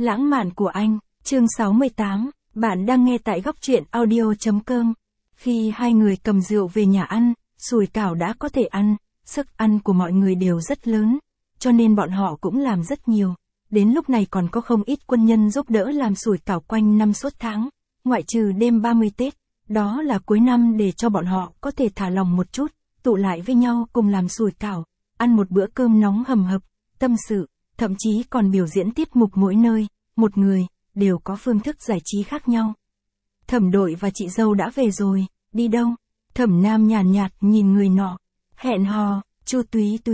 Lãng mạn của anh, chương 68, bạn đang nghe tại góc truyện audio.com. Khi hai người cầm rượu về nhà ăn, sủi cảo đã có thể ăn, sức ăn của mọi người đều rất lớn, cho nên bọn họ cũng làm rất nhiều. Đến lúc này còn có không ít quân nhân giúp đỡ làm sủi cảo quanh năm suốt tháng, ngoại trừ đêm 30 Tết, đó là cuối năm để cho bọn họ có thể thả lòng một chút, tụ lại với nhau cùng làm sủi cảo, ăn một bữa cơm nóng hầm hập, tâm sự, thậm chí còn biểu diễn tiết mục mỗi nơi, một người, đều có phương thức giải trí khác nhau. Thẩm Đội và chị dâu đã về rồi, đi đâu? Thẩm Nam nhàn nhạt nhìn người nọ, hẹn hò, Chu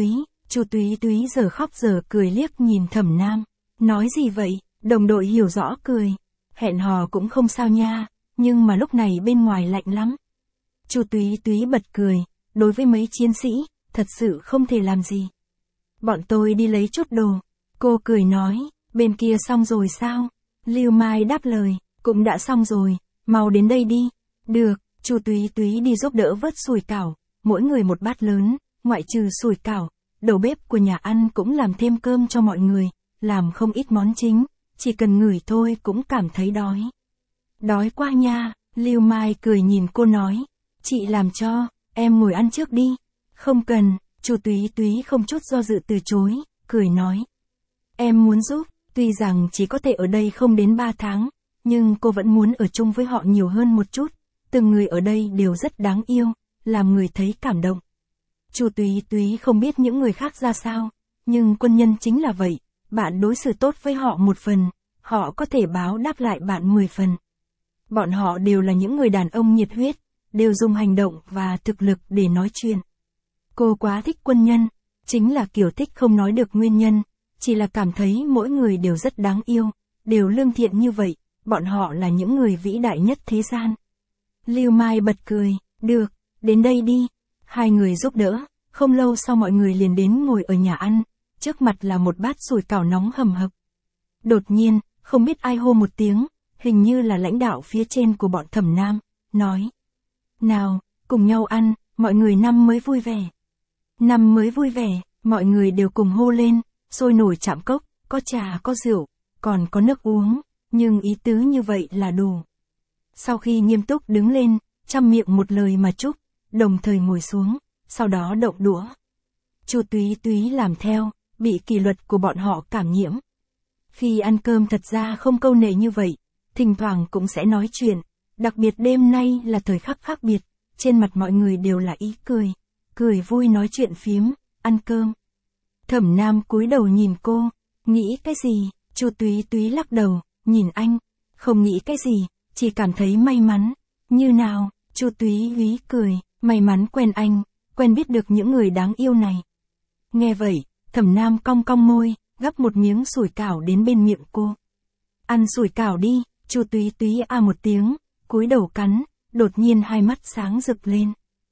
Túy Túy giờ khóc giờ cười liếc nhìn Thẩm Nam, nói gì vậy? Đồng đội hiểu rõ cười, hẹn hò cũng không sao nha, nhưng mà lúc này bên ngoài lạnh lắm. Chu Túy Túy bật cười, đối với mấy chiến sĩ, thật sự không thể làm gì. Bọn tôi đi lấy chút đồ, cô cười nói, bên kia xong rồi sao? Lưu Mai đáp lời, cũng đã xong rồi, mau đến đây đi. Được, Chu Túy Túy đi giúp đỡ vớt sủi cảo, mỗi người một bát lớn, ngoại trừ sủi cảo, đầu bếp của nhà ăn cũng làm thêm cơm cho mọi người, làm không ít món chính, chỉ cần ngửi thôi cũng cảm thấy đói. Đói quá nha, Lưu Mai cười nhìn cô nói, chị làm cho, em ngồi ăn trước đi. Không cần, Chu Túy Túy không chút do dự từ chối, cười nói. Em muốn giúp, tuy rằng chỉ có thể ở đây không đến 3 tháng, nhưng cô vẫn muốn ở chung với họ nhiều hơn một chút, từng người ở đây đều rất đáng yêu, làm người thấy cảm động. Chu Túy Túy không biết những người khác ra sao, nhưng quân nhân chính là vậy, bạn đối xử tốt với họ một phần, họ có thể báo đáp lại bạn 10 phần. Bọn họ đều là những người đàn ông nhiệt huyết, đều dùng hành động và thực lực để nói chuyện. Cô quá thích quân nhân, chính là kiểu thích không nói được nguyên nhân, chỉ là cảm thấy mỗi người đều rất đáng yêu, đều lương thiện như vậy, bọn họ là những người vĩ đại nhất thế gian. Lưu Mai bật cười, được, đến đây đi. Hai người giúp đỡ, không lâu sau mọi người liền đến ngồi ở nhà ăn, trước mặt là một bát sủi cảo nóng hầm hập. Đột nhiên, không biết ai hô một tiếng, hình như là lãnh đạo phía trên của bọn Thẩm Nam, nói. Nào, cùng nhau ăn, mọi người năm mới vui vẻ. Năm mới vui vẻ, mọi người đều cùng hô lên, sôi nổi chạm cốc, có trà có rượu, còn có nước uống, nhưng ý tứ như vậy là đủ. Sau khi nghiêm túc đứng lên, trăm miệng một lời mà chúc, đồng thời ngồi xuống, sau đó động đũa. Chu Túy Túy làm theo, bị kỷ luật của bọn họ cảm nhiễm. Khi ăn cơm thật ra không câu nệ như vậy, thỉnh thoảng cũng sẽ nói chuyện, đặc biệt đêm nay là thời khắc khác biệt, trên mặt mọi người đều là ý cười, cười vui nói chuyện phiếm, ăn cơm. Thẩm Nam cúi đầu nhìn cô, nghĩ cái gì? Chu Túy Túy lắc đầu, nhìn anh, không nghĩ cái gì, chỉ cảm thấy may mắn. Như nào? Chu Túy Túy cười, may mắn quen anh, quen biết được những người đáng yêu này. Nghe vậy, Thẩm Nam cong cong môi, gắp một miếng sủi cảo đến bên miệng cô. Ăn sủi cảo đi, Chu Túy Túy a một tiếng, cúi đầu cắn, đột nhiên hai mắt sáng rực lên.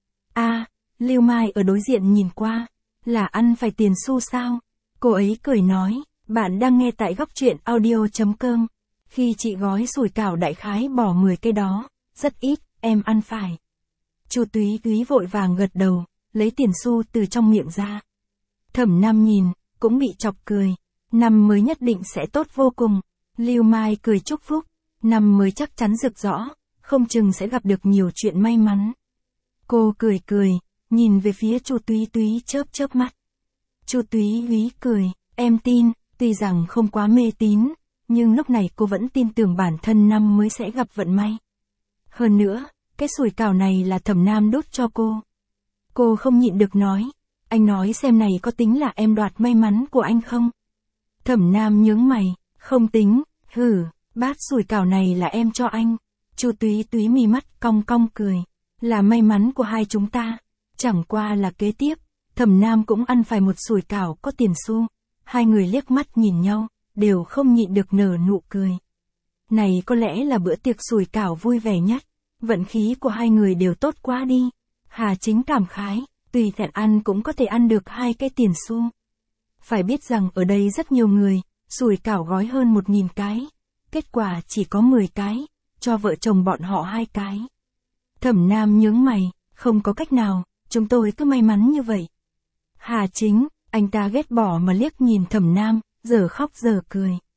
Lưu Mai ở đối diện nhìn qua, là ăn phải tiền xu sao? Cô ấy cười nói, bạn đang nghe tại góc truyện audio.com. Khi chị gói sủi cảo đại khái bỏ 10 cái đó, rất ít, em ăn phải. Chu Túy Túy vội vàng gật đầu, lấy tiền xu từ trong miệng ra. Thẩm Nam nhìn, cũng bị chọc cười, năm mới nhất định sẽ tốt vô cùng. Lưu Mai cười chúc phúc, năm mới chắc chắn rực rõ, không chừng sẽ gặp được nhiều chuyện may mắn. Cô cười cười, nhìn về phía Chu Túy Túy chớp chớp mắt. Chu Túy Túy cười, em tin, tuy rằng không quá mê tín, nhưng lúc này cô vẫn tin tưởng bản thân năm mới sẽ gặp vận may. Hơn nữa, cái sủi cảo này là Thẩm Nam đốt cho cô. Cô không nhịn được nói, anh nói xem này có tính là em đoạt may mắn của anh không? Thẩm Nam nhướng mày, không tính, bát sủi cảo này là em cho anh. Chu Túy Túy mí mắt cong cong cười, là may mắn của hai chúng ta. Chẳng qua là kế tiếp, Thẩm Nam cũng ăn phải một sủi cảo có tiền xu. Hai người liếc mắt nhìn nhau, đều không nhịn được nở nụ cười. Này có lẽ là bữa tiệc sủi cảo vui vẻ nhất, vận khí của hai người đều tốt quá đi. Hà Chính cảm khái, tùy tiện ăn cũng có thể ăn được 2 cái tiền xu. Phải biết rằng ở đây rất nhiều người, sủi cảo gói hơn 1000 cái, kết quả chỉ có 10 cái, cho vợ chồng bọn họ 2 cái. Thẩm Nam nhướng mày, không có cách nào, chúng tôi cứ may mắn như vậy. Hà Chính, anh ta ghét bỏ mà liếc nhìn Thẩm Nam, giờ khóc giờ cười.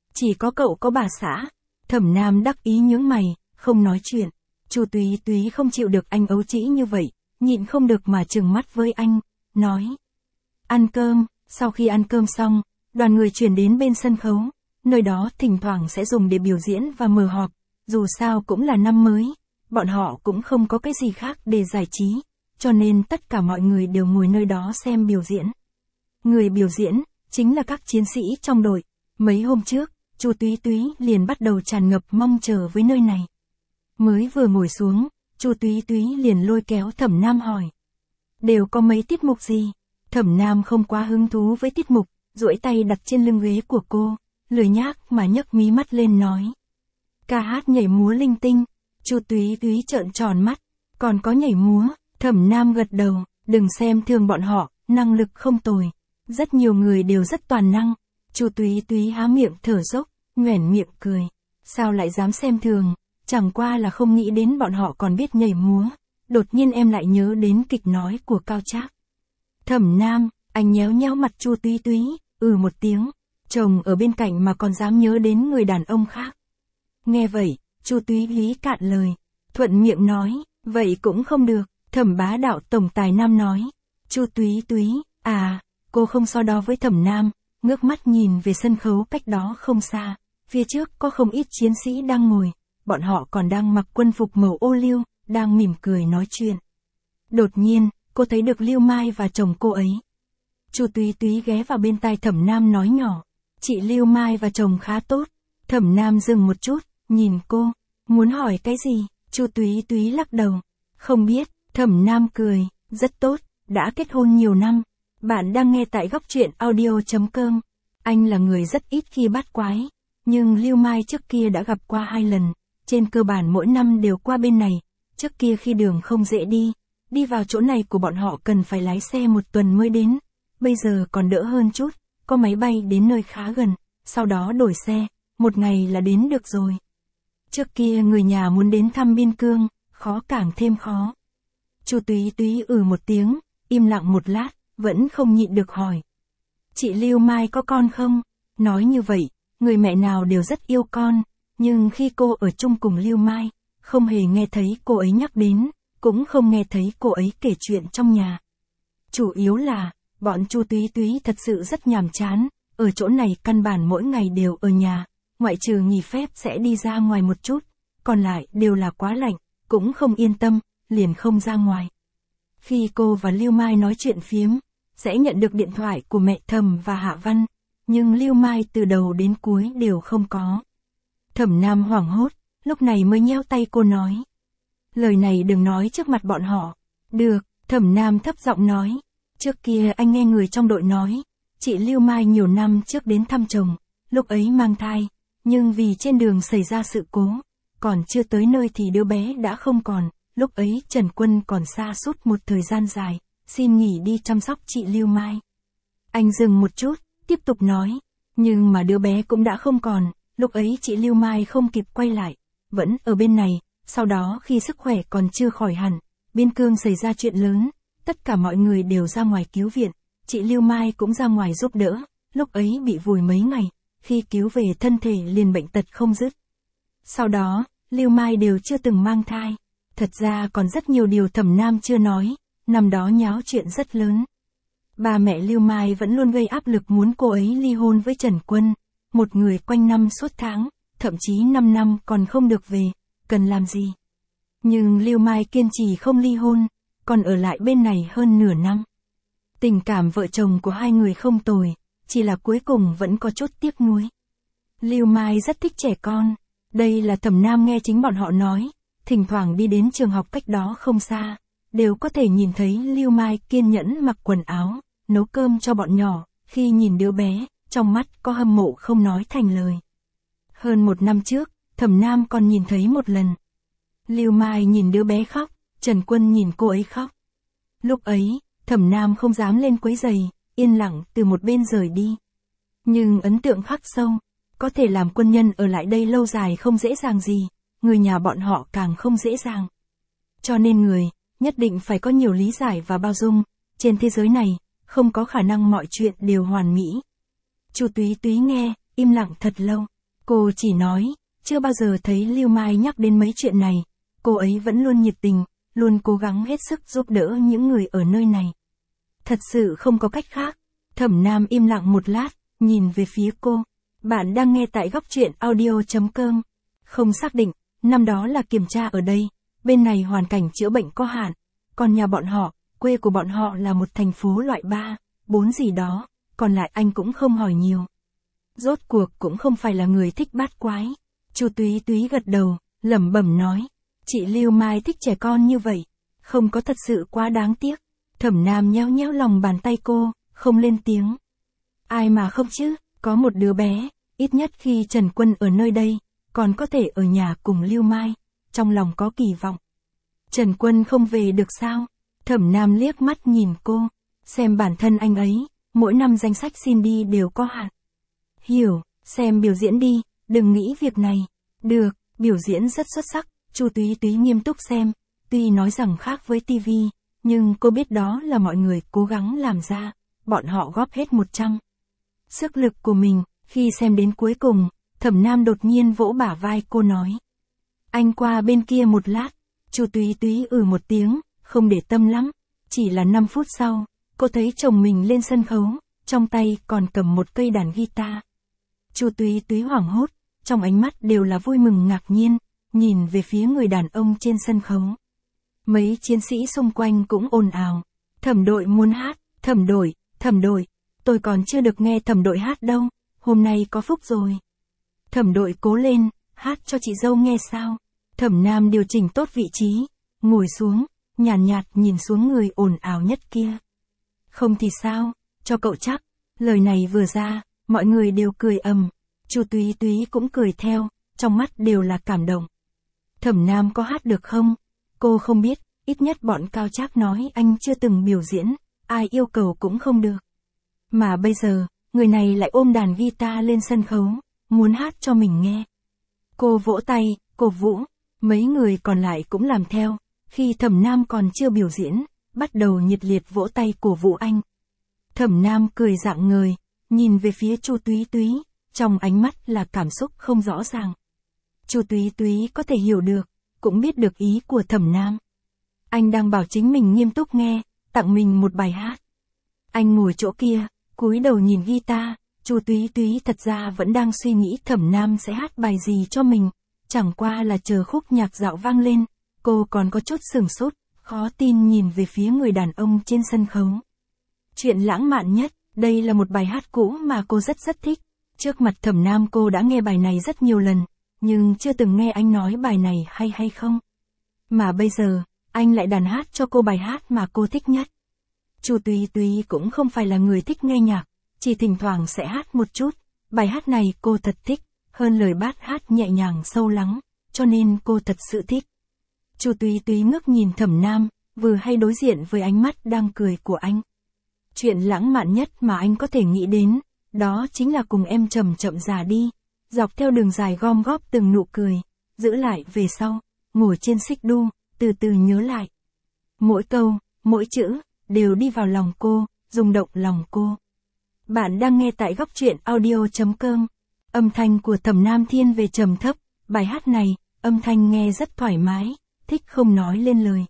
Chỉ có cậu có bà xã. Thẩm Nam đắc ý nhướng mày, không nói chuyện. Chu Túy Túy không chịu được anh ấu trĩ như vậy, nhịn không được mà trừng mắt với anh, nói. Ăn cơm. Sau khi ăn cơm xong, đoàn người chuyển đến bên sân khấu, nơi đó thỉnh thoảng sẽ dùng để biểu diễn và mở họp, dù sao cũng là năm mới, bọn họ cũng không có cái gì khác để giải trí, cho nên tất cả mọi người đều ngồi nơi đó xem biểu diễn. Người biểu diễn, chính là các chiến sĩ trong đội. Mấy hôm trước, Chu Túy Túy liền bắt đầu tràn ngập mong chờ với nơi này. Mới vừa ngồi xuống, Chu Túy Túy liền lôi kéo Thẩm Nam hỏi. Đều có mấy tiết mục gì? Thẩm Nam không quá hứng thú với tiết mục, duỗi tay đặt trên lưng ghế của cô, lười nhác mà nhấc mí mắt lên nói. Ca hát nhảy múa linh tinh. Chu Túy Túy trợn tròn mắt. Còn có nhảy múa. Thẩm Nam gật đầu, đừng xem thường bọn họ, năng lực không tồi. Rất nhiều người đều rất toàn năng. Chu Túy Túy há miệng thở dốc, nhoẻn miệng cười. Sao lại dám xem thường, chẳng qua là không nghĩ đến bọn họ còn biết nhảy múa. Đột nhiên em lại nhớ đến kịch nói của Cao Trác. Thẩm Nam, anh nhéo nhéo mặt Chu Túy Túy, một tiếng. Chồng ở bên cạnh mà còn dám nhớ đến người đàn ông khác. Nghe vậy, Chu Túy Túy cạn lời, thuận miệng nói, vậy cũng không được. Thẩm Bá Đạo tổng tài Nam nói. Chu Túy Túy, cô không so đo với Thẩm Nam, ngước mắt nhìn về sân khấu cách đó không xa, phía trước có không ít chiến sĩ đang ngồi, bọn họ còn đang mặc quân phục màu ô liu, đang mỉm cười nói chuyện. Đột nhiên, cô thấy được Lưu Mai và chồng cô ấy. Chu Túy Túy ghé vào bên tai Thẩm Nam nói nhỏ, chị Lưu Mai và chồng khá tốt. Thẩm Nam dừng một chút, nhìn cô, muốn hỏi cái gì? Chu Túy Túy lắc đầu, không biết. Thẩm Nam cười, rất tốt, đã kết hôn nhiều năm. Bạn đang nghe tại góc truyện audio.com. Anh là người rất ít khi bắt quái, nhưng Lưu Mai trước kia đã gặp qua 2 lần, trên cơ bản mỗi năm đều qua bên này. Trước kia khi đường không dễ đi vào chỗ này của bọn họ cần phải lái xe 1 tuần mới đến. Bây giờ còn đỡ hơn chút, có máy bay đến nơi khá gần, sau đó đổi xe, 1 ngày là đến được rồi. Trước kia người nhà muốn đến thăm Biên Cương, khó càng thêm khó. Chu Túy Túy một tiếng, im lặng một lát, vẫn không nhịn được hỏi. Chị Lưu Mai có con không? Nói như vậy, người mẹ nào đều rất yêu con, nhưng khi cô ở chung cùng Lưu Mai, không hề nghe thấy cô ấy nhắc đến, cũng không nghe thấy cô ấy kể chuyện trong nhà. Chủ yếu là, bọn Chu Túy Túy thật sự rất nhàm chán, ở chỗ này căn bản mỗi ngày đều ở nhà, ngoại trừ nghỉ phép sẽ đi ra ngoài một chút, còn lại đều là quá lạnh, cũng không yên tâm, liền không ra ngoài. Khi cô và Lưu Mai nói chuyện phiếm, sẽ nhận được điện thoại của mẹ Thẩm và Hạ Văn, nhưng Lưu Mai từ đầu đến cuối đều không có. Thẩm Nam hoảng hốt, lúc này mới nhéo tay cô nói. Lời này đừng nói trước mặt bọn họ. Được, Thẩm Nam thấp giọng nói. Trước kia anh nghe người trong đội nói, chị Lưu Mai nhiều năm trước đến thăm chồng, lúc ấy mang thai, nhưng vì trên đường xảy ra sự cố, còn chưa tới nơi thì đứa bé đã không còn. Lúc ấy Trần Quân còn sa sút một thời gian dài, xin nghỉ đi chăm sóc chị Lưu Mai. Anh dừng một chút, tiếp tục nói, nhưng mà đứa bé cũng đã không còn, lúc ấy chị Lưu Mai không kịp quay lại, vẫn ở bên này, sau đó khi sức khỏe còn chưa khỏi hẳn, Biên Cương xảy ra chuyện lớn, tất cả mọi người đều ra ngoài cứu viện, chị Lưu Mai cũng ra ngoài giúp đỡ, lúc ấy bị vùi mấy ngày, khi cứu về thân thể liền bệnh tật không dứt. Sau đó, Lưu Mai đều chưa từng mang thai. Thật ra còn rất nhiều điều Thẩm Nam chưa nói, năm đó nháo chuyện rất lớn. Ba mẹ Lưu Mai vẫn luôn gây áp lực muốn cô ấy ly hôn với Trần Quân, một người quanh năm suốt tháng, thậm chí 5 năm còn không được về, cần làm gì. Nhưng Lưu Mai kiên trì không ly hôn, còn ở lại bên này hơn nửa năm. Tình cảm vợ chồng của 2 người không tồi, chỉ là cuối cùng vẫn có chút tiếc nuối. Lưu Mai rất thích trẻ con, đây là Thẩm Nam nghe chính bọn họ nói. Thỉnh thoảng đi đến trường học cách đó không xa, đều có thể nhìn thấy Lưu Mai kiên nhẫn mặc quần áo, nấu cơm cho bọn nhỏ, khi nhìn đứa bé, trong mắt có hâm mộ không nói thành lời. Hơn 1 năm trước, Thẩm Nam còn nhìn thấy một lần. Lưu Mai nhìn đứa bé khóc, Trần Quân nhìn cô ấy khóc. Lúc ấy, Thẩm Nam không dám lên quấy giày, yên lặng từ một bên rời đi. Nhưng ấn tượng khắc sâu, có thể làm quân nhân ở lại đây lâu dài không dễ dàng gì. Người nhà bọn họ càng không dễ dàng. Cho nên người, nhất định phải có nhiều lý giải và bao dung, trên thế giới này, không có khả năng mọi chuyện đều hoàn mỹ. Chu Túy Túy nghe, im lặng thật lâu, Cô chỉ nói, chưa bao giờ thấy Lưu Mai nhắc đến mấy chuyện này, cô ấy vẫn luôn nhiệt tình, luôn cố gắng hết sức giúp đỡ những người ở nơi này. Thật sự không có cách khác. Thẩm Nam im lặng một lát, nhìn về phía cô. Bạn đang nghe tại góc truyện audio.com. Không xác định, năm đó là kiểm tra ở đây, bên này hoàn cảnh chữa bệnh có hạn, còn nhà bọn họ, quê của bọn họ là một thành phố loại 3, 4 gì đó, còn lại anh cũng không hỏi nhiều. Rốt cuộc cũng không phải là người thích bát quái. Chu Túy Túy gật đầu, lẩm bẩm nói, chị Lưu Mai thích trẻ con như vậy, không có thật sự quá đáng tiếc. Thẩm Nam nhéo nhéo lòng bàn tay cô, không lên tiếng. Ai mà không chứ, có một đứa bé, ít nhất khi Trần Quân ở nơi đây, còn có thể ở nhà cùng Lưu Mai, trong lòng có kỳ vọng. Trần Quân không về được sao? Thẩm Nam liếc mắt nhìn cô, xem bản thân anh ấy, mỗi năm danh sách xin đi đều có hạn. Hiểu, xem biểu diễn đi, đừng nghĩ việc này. Được, biểu diễn rất xuất sắc, Chu Túy Túy nghiêm túc xem, tuy nói rằng khác với TV, nhưng cô biết đó là mọi người cố gắng làm ra, bọn họ góp hết 100 sức lực của mình. Khi xem đến cuối cùng, Thẩm Nam đột nhiên vỗ bả vai cô nói. Anh qua bên kia một lát. Chu Túy Túy một tiếng, không để tâm lắm. Chỉ là 5 phút sau, cô thấy chồng mình lên sân khấu, trong tay còn cầm một cây đàn guitar. Chu Túy Túy hoảng hốt, trong ánh mắt đều là vui mừng ngạc nhiên, nhìn về phía người đàn ông trên sân khấu. Mấy chiến sĩ xung quanh cũng ồn ào. Thẩm đội muốn hát, thẩm đội, tôi còn chưa được nghe thẩm đội hát đâu, hôm nay có phúc rồi. Thẩm đội cố lên, hát cho chị dâu nghe sao. Thẩm Nam điều chỉnh tốt vị trí, ngồi xuống, nhàn nhạt nhìn xuống người ồn ào nhất kia. Không thì sao, cho cậu chắc. Lời này vừa ra, mọi người đều cười ầm. Chu Túy Túy cũng cười theo, trong mắt đều là cảm động. Thẩm Nam có hát được không? Cô không biết, ít nhất bọn Cao Trác nói anh chưa từng biểu diễn, ai yêu cầu cũng không được. Mà bây giờ, người này lại ôm đàn guitar lên sân khấu, muốn hát cho mình nghe. Cô vỗ tay, cổ vũ, mấy người còn lại cũng làm theo, khi Thẩm Nam còn chưa biểu diễn, bắt đầu nhiệt liệt vỗ tay cổ vũ anh. Thẩm Nam cười rạng ngời, nhìn về phía Chu Túy Túy, trong ánh mắt là cảm xúc không rõ ràng. Chu Túy Túy có thể hiểu được, cũng biết được ý của Thẩm Nam. Anh đang bảo chính mình nghiêm túc nghe, tặng mình một bài hát. Anh ngồi chỗ kia, cúi đầu nhìn guitar, Chu Túy Túy thật ra vẫn đang suy nghĩ Thẩm Nam sẽ hát bài gì cho mình, chẳng qua là chờ khúc nhạc dạo vang lên, cô còn có chút sửng sốt, khó tin nhìn về phía người đàn ông trên sân khấu. Chuyện lãng mạn nhất, đây là một bài hát cũ mà cô rất thích. Trước mặt Thẩm Nam cô đã nghe bài này rất nhiều lần, nhưng chưa từng nghe anh nói bài này hay không. Mà bây giờ, anh lại đàn hát cho cô bài hát mà cô thích nhất. Chu Túy Túy cũng không phải là người thích nghe nhạc, chỉ thỉnh thoảng sẽ hát một chút. Bài hát này cô thật thích, hơn lời bát hát nhẹ nhàng sâu lắng, cho nên cô thật sự thích. Chu Túy Túy ngước nhìn Thẩm Nam, vừa hay đối diện với ánh mắt đang cười của anh. Chuyện lãng mạn nhất mà anh có thể nghĩ đến, đó chính là cùng em chậm già đi, dọc theo đường dài gom góp từng nụ cười, giữ lại về sau, ngồi trên xích đu, từ từ nhớ lại. Mỗi câu, mỗi chữ, đều đi vào lòng cô, rung động lòng cô. Bạn đang nghe tại góc truyện audio.com. Âm thanh của Thẩm Nam thiên về trầm thấp, bài hát này, âm thanh nghe rất thoải mái, thích không nói lên lời.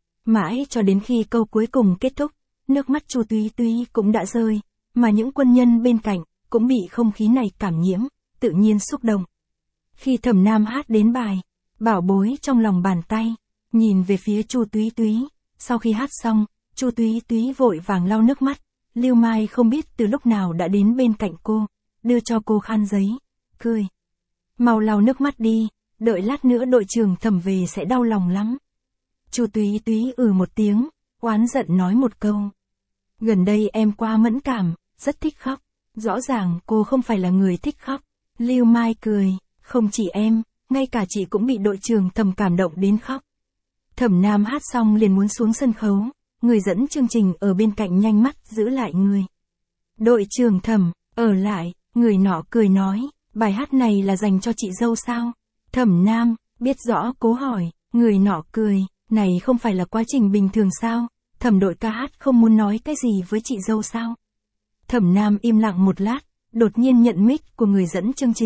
Mãi cho đến khi câu cuối cùng kết thúc, nước mắt Chu Túy Túy cũng đã rơi, mà những quân nhân bên cạnh, cũng bị không khí này cảm nhiễm, tự nhiên xúc động. Khi Thẩm Nam hát đến bài, bảo bối trong lòng bàn tay, nhìn về phía Chu Túy Túy, sau khi hát xong, Chu Túy Túy vội vàng lau nước mắt, Lưu Mai không biết từ lúc nào đã đến bên cạnh cô, đưa cho cô khăn giấy, cười. Mau lau nước mắt đi, đợi lát nữa đội trưởng Thẩm về sẽ đau lòng lắm. Chu Túy Túy một tiếng, oán giận nói một câu. Gần đây em quá mẫn cảm, rất thích khóc. Rõ ràng cô không phải là người thích khóc. Lưu Mai cười, không chỉ em, ngay cả chị cũng bị đội trưởng Thẩm cảm động đến khóc. Thẩm Nam hát xong liền muốn xuống sân khấu, người dẫn chương trình ở bên cạnh nhanh mắt giữ lại người. Đội trưởng Thẩm, ở lại, người nọ cười nói, bài hát này là dành cho chị dâu sao? Thẩm Nam, biết rõ cố hỏi, người nọ cười, này không phải là quá trình bình thường sao? Thẩm đội ca hát không muốn nói cái gì với chị dâu sao? Thẩm Nam im lặng một lát, đột nhiên nhận mic của người dẫn chương trình,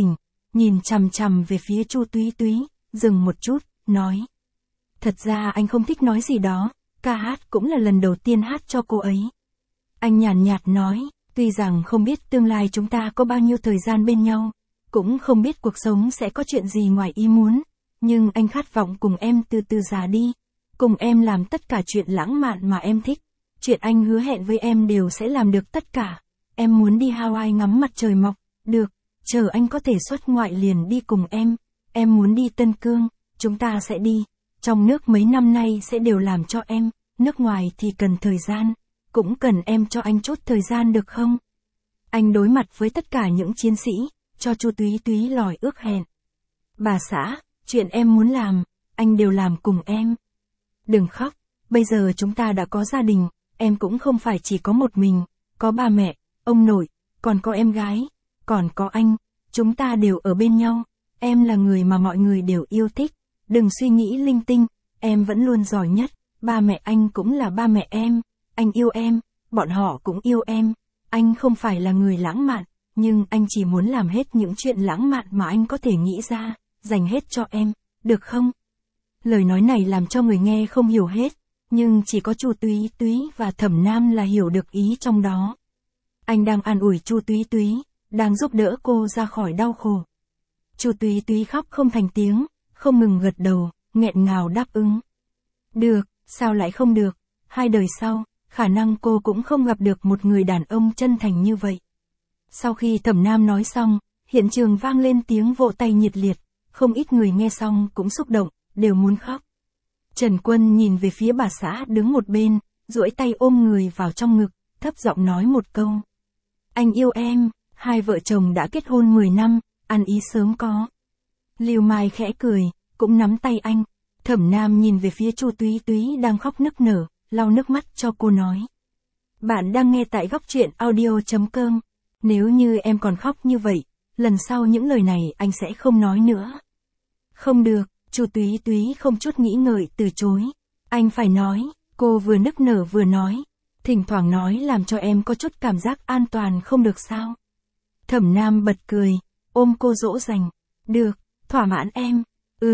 nhìn chằm chằm về phía Chu Túy Túy, dừng một chút, nói. Thật ra anh không thích nói gì đó, ca hát cũng là lần đầu tiên hát cho cô ấy. Anh nhàn nhạt nói, tuy rằng không biết tương lai chúng ta có bao nhiêu thời gian bên nhau, cũng không biết cuộc sống sẽ có chuyện gì ngoài ý muốn, nhưng anh khát vọng cùng em từ từ già đi, cùng em làm tất cả chuyện lãng mạn mà em thích, chuyện anh hứa hẹn với em đều sẽ làm được tất cả. Em muốn đi Hawaii ngắm mặt trời mọc, được, chờ anh có thể xuất ngoại liền đi cùng em muốn đi Tân Cương, chúng ta sẽ đi, trong nước mấy năm nay sẽ đều làm cho em, nước ngoài thì cần thời gian, cũng cần em cho anh chút thời gian được không? Anh đối mặt với tất cả những chiến sĩ, cho Chu Túy Túy lòi ước hẹn. Bà xã, chuyện em muốn làm, anh đều làm cùng em. Đừng khóc, bây giờ chúng ta đã có gia đình, em cũng không phải chỉ có một mình, có ba mẹ, ông nội, còn có em gái, còn có anh, chúng ta đều ở bên nhau, em là người mà mọi người đều yêu thích, đừng suy nghĩ linh tinh, em vẫn luôn giỏi nhất, ba mẹ anh cũng là ba mẹ em, anh yêu em, bọn họ cũng yêu em, anh không phải là người lãng mạn, nhưng anh chỉ muốn làm hết những chuyện lãng mạn mà anh có thể nghĩ ra, dành hết cho em, được không? Lời nói này làm cho người nghe không hiểu hết, nhưng chỉ có Chu Túy Túy và Thẩm Nam là hiểu được ý trong đó. Anh đang an ủi Chu Túy Túy, đang giúp đỡ cô ra khỏi đau khổ. Chu Túy Túy khóc không thành tiếng, không ngừng gật đầu, nghẹn ngào đáp ứng. Được, sao lại không được, 2 đời sau, khả năng cô cũng không gặp được một người đàn ông chân thành như vậy. Sau khi Thẩm Nam nói xong, hiện trường vang lên tiếng vỗ tay nhiệt liệt, không ít người nghe xong cũng xúc động, đều muốn khóc. Trần Quân nhìn về phía bà xã đứng một bên, duỗi tay ôm người vào trong ngực, thấp giọng nói một câu. Anh yêu em, hai vợ chồng đã kết hôn 10 năm, ăn ý sớm có. Lưu Mai khẽ cười, cũng nắm tay anh. Thẩm Nam nhìn về phía Chu Túy Túy đang khóc nức nở, lau nước mắt cho cô nói. Bạn đang nghe tại góc truyện audio.com. Nếu như em còn khóc như vậy, lần sau những lời này anh sẽ không nói nữa. Không được, Chu Túy Túy không chút nghĩ ngợi từ chối. Anh phải nói, cô vừa nức nở vừa nói. Thỉnh thoảng nói làm cho em có chút cảm giác an toàn không được sao. Thẩm Nam bật cười, ôm cô dỗ dành. Được, thỏa mãn em.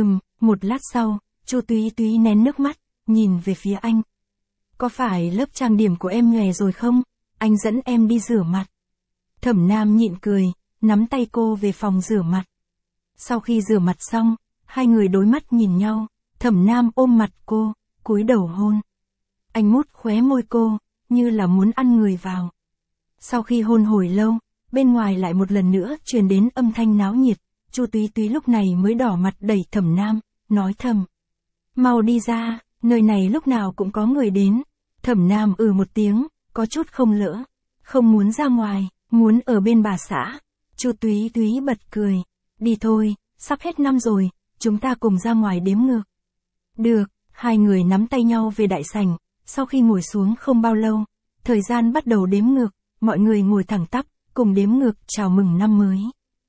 Một lát sau, Chu Túy Túy nén nước mắt, nhìn về phía anh. Có phải lớp trang điểm của em nhòe rồi không? Anh dẫn em đi rửa mặt. Thẩm Nam nhịn cười, nắm tay cô về phòng rửa mặt. Sau khi rửa mặt xong, hai người đối mắt nhìn nhau, Thẩm Nam ôm mặt cô, cúi đầu hôn. Anh mút khóe môi cô, như là muốn ăn người vào. Sau khi hôn hồi lâu, bên ngoài lại một lần nữa truyền đến âm thanh náo nhiệt, Chu Túy Túy lúc này mới đỏ mặt đẩy Thẩm Nam, nói thầm. Mau đi ra, nơi này lúc nào cũng có người đến. Thẩm Nam một tiếng, có chút không lỡ, không muốn ra ngoài, muốn ở bên bà xã. Chu Túy Túy bật cười, đi thôi, sắp hết năm rồi, chúng ta cùng ra ngoài đếm ngược. Được, hai người nắm tay nhau về đại sảnh, sau khi ngồi xuống không bao lâu, thời gian bắt đầu đếm ngược, mọi người ngồi thẳng tắp, cùng đếm ngược chào mừng năm mới.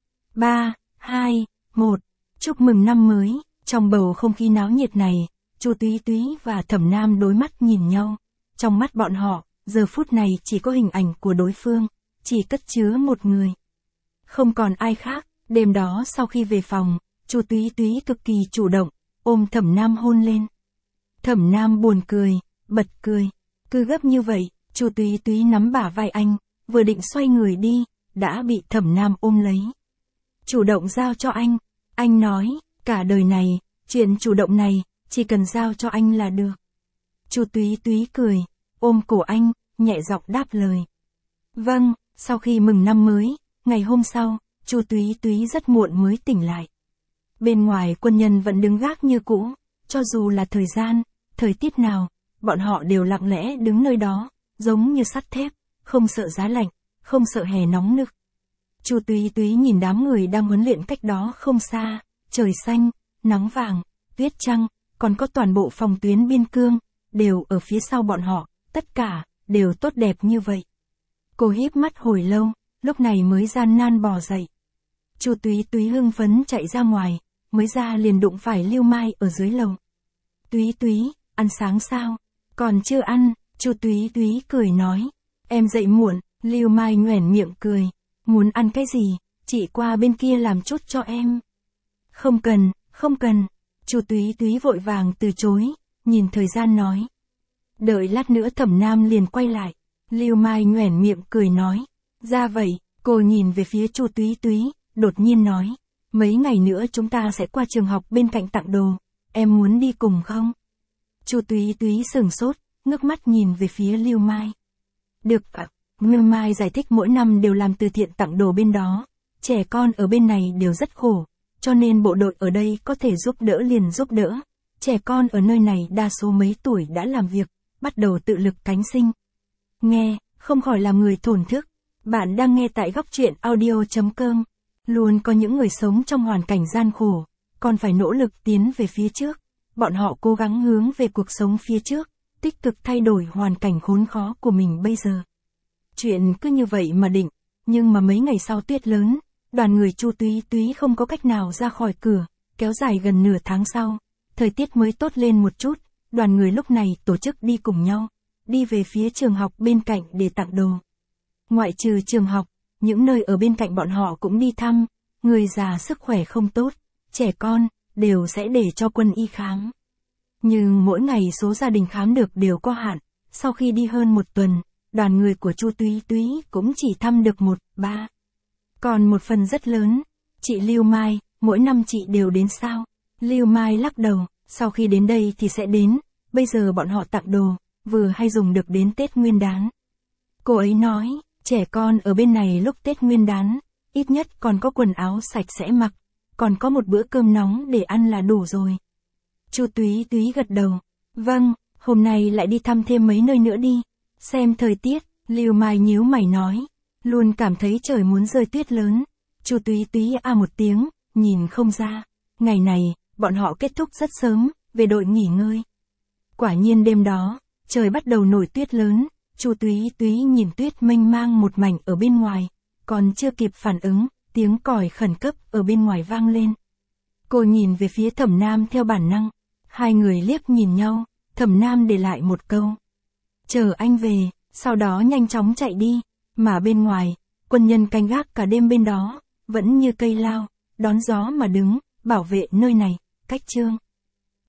3, 2, 1, chúc mừng năm mới. Trong bầu không khí náo nhiệt này, Chu Túy Túy và Thẩm Nam đối mắt nhìn nhau. Trong mắt bọn họ, giờ phút này chỉ có hình ảnh của đối phương, chỉ cất chứa một người. Không còn ai khác, đêm đó sau khi về phòng, Chu Túy Túy cực kỳ chủ động, ôm Thẩm Nam hôn lên. Thẩm Nam buồn cười, bật cười. Cứ gấp như vậy, Chu Túy Túy nắm bả vai anh, vừa định xoay người đi, đã bị Thẩm Nam ôm lấy. Chủ động giao cho anh nói, cả đời này, chuyện chủ động này, chỉ cần giao cho anh là được. Chu Túy Túy cười, ôm cổ anh, nhẹ giọng đáp lời. Vâng, sau khi mừng năm mới, ngày hôm sau, Chu Túy Túy rất muộn mới tỉnh lại. Bên ngoài quân nhân vẫn đứng gác như cũ, cho dù là thời tiết nào, bọn họ đều lặng lẽ đứng nơi đó, giống như sắt thép, không sợ giá lạnh, không sợ hè nóng nực. Chu Túy Túy nhìn đám người đang huấn luyện cách đó không xa, trời xanh, nắng vàng, tuyết trăng, còn có toàn bộ phòng tuyến biên cương, đều ở phía sau bọn họ, tất cả, đều tốt đẹp như vậy. Cô híp mắt hồi lâu, lúc này mới gian nan bò dậy. Chu Túy Túy hưng phấn chạy ra ngoài, mới ra liền đụng phải Lưu Mai ở dưới lầu. Túy Túy, ăn sáng sao? Còn chưa ăn, Chu Túy Túy cười nói. Em dậy muộn, Lưu Mai nhoẻn miệng cười. Muốn ăn cái gì? chị qua bên kia làm chút cho em. Không cần, không cần. Chu Túy Túy vội vàng từ chối, nhìn thời gian nói. Đợi lát nữa Thẩm Nam liền quay lại. Lưu Mai nhoẻn miệng cười nói. Ra vậy, cô nhìn về phía Chu Túy Túy, đột nhiên nói. Mấy ngày nữa chúng ta sẽ qua trường học bên cạnh tặng đồ, em muốn đi cùng không? Chu Túy Túy sửng sốt, ngước mắt nhìn về phía Lưu Mai. Được ạ. Lưu Mai giải thích mỗi năm đều làm từ thiện tặng đồ bên đó. Trẻ con ở bên này đều rất khổ, cho nên bộ đội ở đây có thể giúp đỡ liền giúp đỡ. Trẻ con ở nơi này đa số mấy tuổi đã làm việc, bắt đầu tự lực cánh sinh. Nghe, không khỏi làm người thổn thức. Bạn đang nghe tại góc truyện audio.com. Luôn có những người sống trong hoàn cảnh gian khổ, còn phải nỗ lực tiến về phía trước. Bọn họ cố gắng hướng về cuộc sống phía trước, tích cực thay đổi hoàn cảnh khốn khó của mình bây giờ. Chuyện cứ như vậy mà định, nhưng mà mấy ngày sau tuyết lớn, đoàn người Chu Túy Túy không có cách nào ra khỏi cửa, kéo dài gần nửa tháng sau, thời tiết mới tốt lên một chút, đoàn người lúc này tổ chức đi cùng nhau, đi về phía trường học bên cạnh để tặng đồ. Ngoại trừ trường học, những nơi ở bên cạnh bọn họ cũng đi thăm, người già sức khỏe không tốt, trẻ con, đều sẽ để cho quân y khám. Nhưng mỗi ngày số gia đình khám được đều có hạn, sau khi đi hơn một tuần, đoàn người của Chu Túy Túy cũng chỉ thăm được 1-3. Còn một phần rất lớn, chị Lưu Mai, mỗi năm chị đều đến sao? Lưu Mai lắc đầu, sau khi đến đây thì sẽ đến, bây giờ bọn họ tặng đồ, vừa hay dùng được đến Tết Nguyên đán. Cô ấy nói, trẻ con ở bên này lúc Tết Nguyên đán, ít nhất còn có quần áo sạch sẽ mặc, còn có một bữa cơm nóng để ăn là đủ rồi. Chu Túy Túy gật đầu, vâng, hôm nay lại đi thăm thêm mấy nơi nữa đi, xem thời tiết. Lưu Mai nhíu mày nói, luôn cảm thấy trời muốn rơi tuyết lớn. Chu Túy Túy một tiếng, nhìn không ra. Ngày này, bọn họ kết thúc rất sớm, về đội nghỉ ngơi. Quả nhiên đêm đó, trời bắt đầu nổi tuyết lớn. Chu Túy Túy nhìn tuyết mênh mang một mảnh ở bên ngoài, còn chưa kịp phản ứng, tiếng còi khẩn cấp ở bên ngoài vang lên. Cô nhìn về phía Thẩm Nam theo bản năng, hai người liếc nhìn nhau, Thẩm Nam để lại một câu. Chờ anh về, sau đó nhanh chóng chạy đi, mà bên ngoài, quân nhân canh gác cả đêm bên đó, vẫn như cây lao, đón gió mà đứng, bảo vệ nơi này. Cách chương